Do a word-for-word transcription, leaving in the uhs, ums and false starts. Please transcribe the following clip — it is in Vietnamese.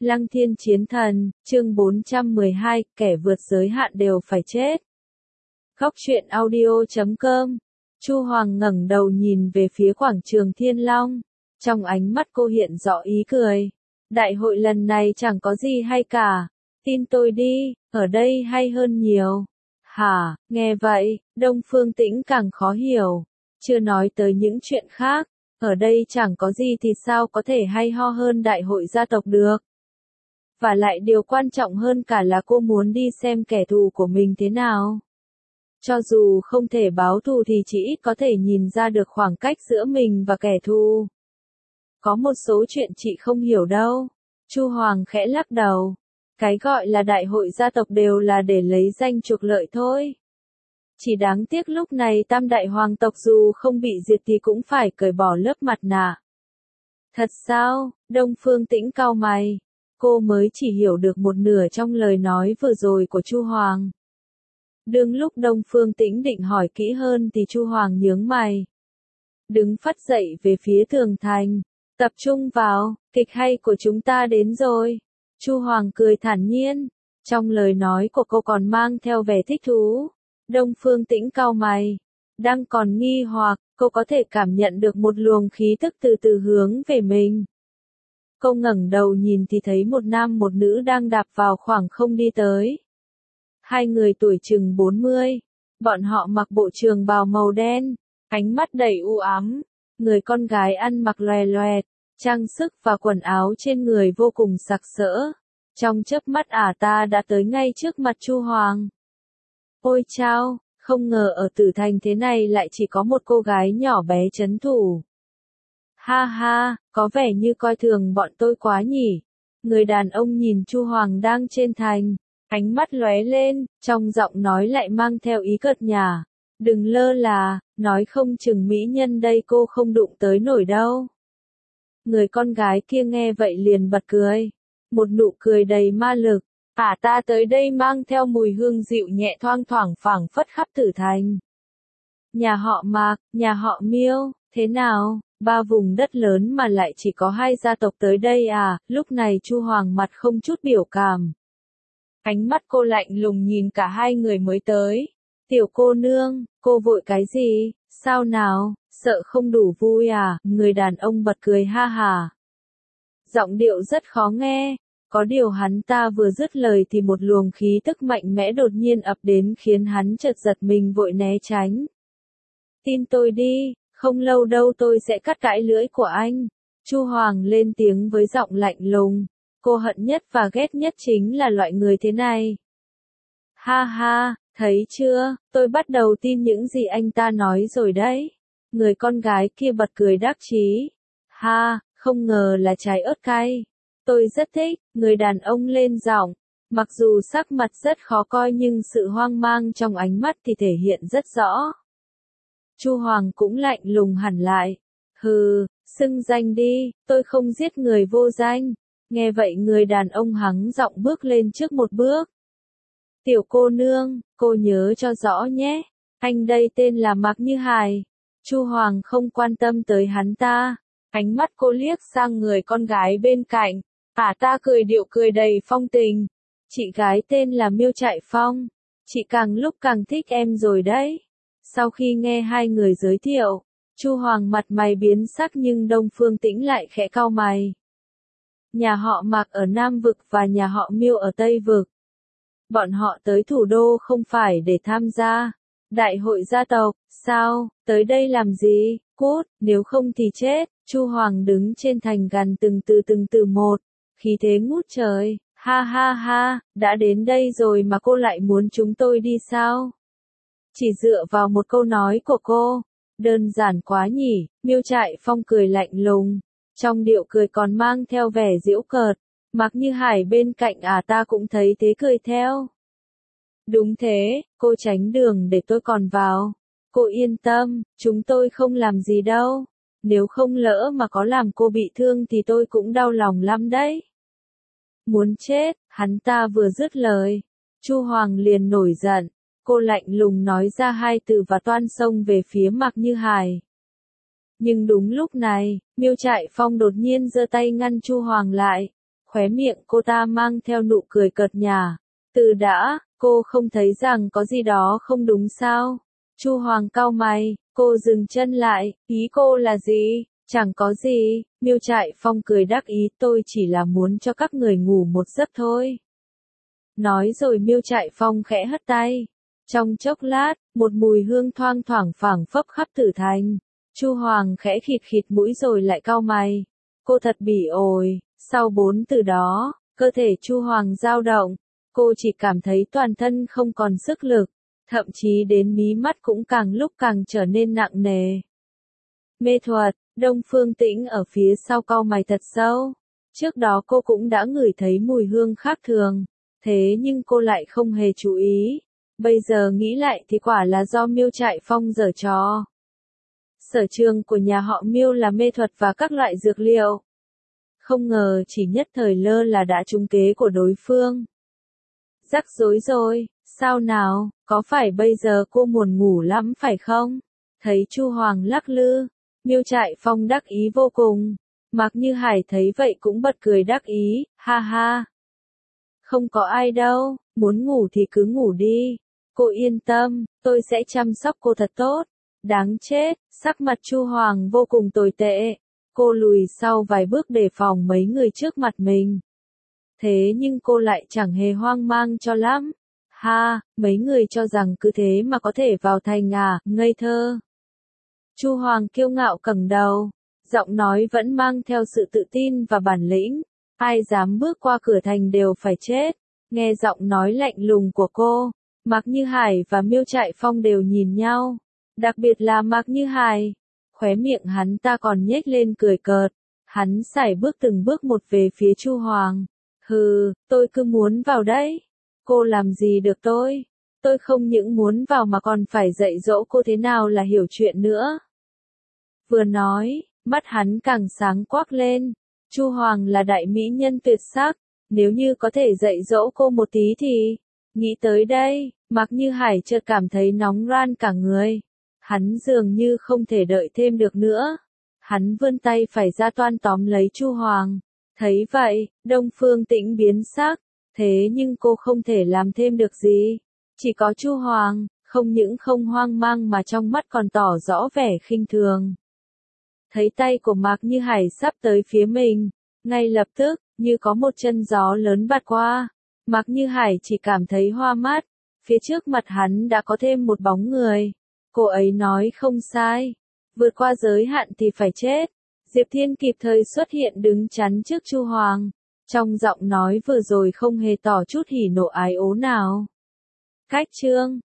Lăng Thiên Chiến Thần, chương bốn trăm mười hai, kẻ vượt giới hạn đều phải chết. Góc truyện audio chấm com. Chu Hoàng ngẩng đầu nhìn về phía quảng trường Thiên Long, trong ánh mắt cô hiện rõ ý cười. Đại hội lần này chẳng có gì hay cả, tin tôi đi, ở đây hay hơn nhiều. Hả, nghe vậy, Đông Phương Tĩnh càng khó hiểu, chưa nói tới những chuyện khác, ở đây chẳng có gì thì sao có thể hay ho hơn đại hội gia tộc được. Và lại điều quan trọng hơn cả là cô muốn đi xem kẻ thù của mình thế nào. Cho dù không thể báo thù thì chỉ ít có thể nhìn ra được khoảng cách giữa mình và kẻ thù. Có một số chuyện chị không hiểu đâu. Chu Hoàng khẽ lắc đầu. Cái gọi là đại hội gia tộc đều là để lấy danh trục lợi thôi. Chỉ đáng tiếc lúc này tam đại hoàng tộc dù không bị diệt thì cũng phải cởi bỏ lớp mặt nạ. Thật sao? Đông Phương Tĩnh cau mày. Cô mới chỉ hiểu được một nửa trong lời nói vừa rồi của Chu Hoàng. Đương lúc Đông Phương Tĩnh định hỏi kỹ hơn thì Chu Hoàng nhướng mày. Đứng phắt dậy về phía tường thành. Tập trung vào, kịch hay của chúng ta đến rồi. Chu Hoàng cười thản nhiên. Trong lời nói của cô còn mang theo vẻ thích thú. Đông Phương Tĩnh cau mày. Đang còn nghi hoặc, cô có thể cảm nhận được một luồng khí tức từ từ hướng về mình. Cô ngẩng đầu nhìn thì thấy một nam một nữ đang đạp vào khoảng không đi tới. Hai người tuổi chừng bốn mươi. Bọn họ mặc bộ trường bào màu đen, ánh mắt đầy u ám. Người con gái ăn mặc loè loẹt, trang sức và quần áo trên người vô cùng sặc sỡ. Trong chớp mắt ả ta đã tới ngay trước mặt Chu Hoàng. Ôi chao, không ngờ ở Tử Thành thế này lại chỉ có một cô gái nhỏ bé trấn thủ. Ha ha, có vẻ như coi thường bọn tôi quá nhỉ. Người đàn ông nhìn Chu Hoàng đang trên thành, ánh mắt lóe lên, trong giọng nói lại mang theo ý cợt nhả. Đừng lơ là, nói không chừng mỹ nhân đây cô không đụng tới nổi đâu. Người con gái kia nghe vậy liền bật cười. Một nụ cười đầy ma lực. Ả ta tới đây mang theo mùi hương dịu nhẹ thoang thoảng phảng phất khắp Tử Thành. Nhà họ Mạc, nhà họ Miêu, thế nào? Ba vùng đất lớn mà lại chỉ có hai gia tộc tới đây à? Lúc này Chu Hoàng mặt không chút biểu cảm. Ánh mắt cô lạnh lùng nhìn cả hai người mới tới. Tiểu cô nương, cô vội cái gì? Sao nào? Sợ không đủ vui à? Người đàn ông bật cười ha hà. Giọng điệu rất khó nghe. Có điều hắn ta vừa dứt lời thì một luồng khí tức mạnh mẽ đột nhiên ập đến khiến hắn chợt giật mình vội né tránh. Tin tôi đi, không lâu đâu tôi sẽ cắt cãi lưỡi của anh. Chu Hoàng lên tiếng với giọng lạnh lùng. Cô hận nhất và ghét nhất chính là loại người thế này. Ha ha, thấy chưa, tôi bắt đầu tin những gì anh ta nói rồi đấy. Người con gái kia bật cười đắc chí. Ha, không ngờ là trái ớt cay. Tôi rất thích, người đàn ông lên giọng. Mặc dù sắc mặt rất khó coi nhưng sự hoang mang trong ánh mắt thì thể hiện rất rõ. Chu Hoàng cũng lạnh lùng hẳn lại. Hừ, xưng danh đi, tôi không giết người vô danh. Nghe vậy người đàn ông hắng giọng bước lên trước một bước. Tiểu cô nương, cô nhớ cho rõ nhé. Anh đây tên là Mạc Như Hải. Chu Hoàng không quan tâm tới hắn ta. Ánh mắt cô liếc sang người con gái bên cạnh. Ả ta cười điệu cười đầy phong tình. Chị gái tên là Miêu Trại Phong. Chị càng lúc càng thích em rồi đấy. Sau khi nghe hai người giới thiệu, Chu Hoàng mặt mày biến sắc nhưng Đông Phương Tĩnh lại khẽ cau mày. Nhà họ Mạc ở Nam Vực và nhà họ Miêu ở Tây Vực. Bọn họ tới thủ đô không phải để tham gia đại hội gia tộc, sao, tới đây làm gì, cút, nếu không thì chết. Chu Hoàng đứng trên thành gằn từng từ từng từ một, khí thế ngút trời. Ha ha ha, đã đến đây rồi mà cô lại muốn chúng tôi đi sao? Chỉ dựa vào một câu nói của cô, đơn giản quá nhỉ. Miêu Trại Phong cười lạnh lùng, trong điệu cười còn mang theo vẻ giễu cợt. Mạc Như Hải bên cạnh à ta cũng thấy thế cười theo. Đúng thế, cô tránh đường để tôi còn vào. Cô yên tâm, chúng tôi không làm gì đâu. Nếu không lỡ mà có làm cô bị thương thì tôi cũng đau lòng lắm đấy. Muốn chết, hắn ta vừa dứt lời. Chu Hoàng liền nổi giận. Cô lạnh lùng nói ra hai từ và toan xông về phía Mạc Như Hải. Nhưng đúng lúc này, Miêu Trại Phong đột nhiên giơ tay ngăn Chu Hoàng lại. Khóe miệng cô ta mang theo nụ cười cợt nhả. Từ đã, cô không thấy rằng có gì đó không đúng sao? Chu Hoàng cau mày, cô dừng chân lại, ý cô là gì? Chẳng có gì, Miêu Trại Phong cười đắc ý, tôi chỉ là muốn cho các người ngủ một giấc thôi. Nói rồi Miêu Trại Phong khẽ hất tay. Trong chốc lát, một mùi hương thoang thoảng phảng phất khắp Tử Thành. Chu Hoàng khẽ khịt khịt mũi rồi lại cau mày. Cô thật bỉ ổi, sau bốn từ đó, cơ thể Chu Hoàng dao động. Cô chỉ cảm thấy toàn thân không còn sức lực, thậm chí đến mí mắt cũng càng lúc càng trở nên nặng nề. Mê thuật, Đông Phương Tĩnh ở phía sau cau mày thật sâu. Trước đó cô cũng đã ngửi thấy mùi hương khác thường, thế nhưng cô lại không hề chú ý. Bây giờ nghĩ lại thì quả là do Miêu Trại Phong giở trò. Sở trường của nhà họ Miêu là mê thuật và các loại dược liệu. Không ngờ chỉ nhất thời lơ là đã trúng kế của đối phương. Rắc rối rồi, sao nào, có phải bây giờ cô buồn ngủ lắm phải không? Thấy Chu Hoàng lắc lư, Miêu Trại Phong đắc ý vô cùng. Mạc Như Hải thấy vậy cũng bật cười đắc ý, ha ha. Không có ai đâu, muốn ngủ thì cứ ngủ đi. Cô yên tâm, tôi sẽ chăm sóc cô thật tốt. Đáng chết, sắc mặt Chu Hoàng vô cùng tồi tệ. Cô lùi sau vài bước đề phòng mấy người trước mặt mình. Thế nhưng cô lại chẳng hề hoang mang cho lắm. Ha, mấy người cho rằng cứ thế mà có thể vào thành à, ngây thơ. Chu Hoàng kiêu ngạo cẳng đầu, giọng nói vẫn mang theo sự tự tin và bản lĩnh. Ai dám bước qua cửa thành đều phải chết. Nghe giọng nói lạnh lùng của cô, Mạc Như Hải và Miêu Trại Phong đều nhìn nhau. Đặc biệt là Mạc Như Hải. Khóe miệng hắn ta còn nhếch lên cười cợt. Hắn sải bước từng bước một về phía Chu Hoàng. Hừ, tôi cứ muốn vào đấy. Cô làm gì được tôi? Tôi không những muốn vào mà còn phải dạy dỗ cô thế nào là hiểu chuyện nữa. Vừa nói, mắt hắn càng sáng quắc lên. Chu Hoàng là đại mỹ nhân tuyệt sắc. Nếu như có thể dạy dỗ cô một tí thì... Nghĩ tới đây, Mạc Như Hải chợt cảm thấy nóng ran cả người. Hắn dường như không thể đợi thêm được nữa. Hắn vươn tay phải ra toan tóm lấy Chu Hoàng. Thấy vậy, Đông Phương Tĩnh biến sắc. Thế nhưng cô không thể làm thêm được gì. Chỉ có Chu Hoàng, không những không hoang mang mà trong mắt còn tỏ rõ vẻ khinh thường. Thấy tay của Mạc Như Hải sắp tới phía mình. Ngay lập tức, như có một chân gió lớn bạt qua. Mạc Như Hải chỉ cảm thấy hoa mắt. Phía trước mặt hắn đã có thêm một bóng người. Cô ấy nói không sai. Vượt qua giới hạn thì phải chết. Diệp Thiên kịp thời xuất hiện đứng chắn trước Chu Hoàng. Trong giọng nói vừa rồi không hề tỏ chút hỉ nộ ái ố nào. Cách chương